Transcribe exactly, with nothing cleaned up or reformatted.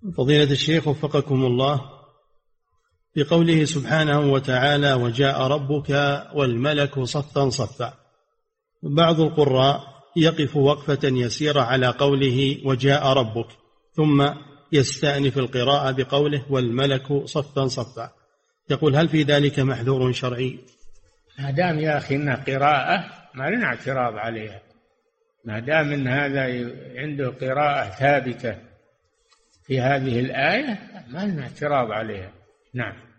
فضيلة الشيخ وفقكم الله، بقوله سبحانه وتعالى وجاء ربك والملك صفا صفا، بعض القراء يقف وقفة يسيرة على قوله وجاء ربك ثم يستأنف القراءة بقوله والملك صفا صفا، يقول هل في ذلك محذور شرعي؟ ما دام يا أخي إنها قراءة ما لنا اعتراض عليها، ما دام إن هذا عنده قراءة ثابتة في هذه الآية ما لنا اعتراض عليها. نعم.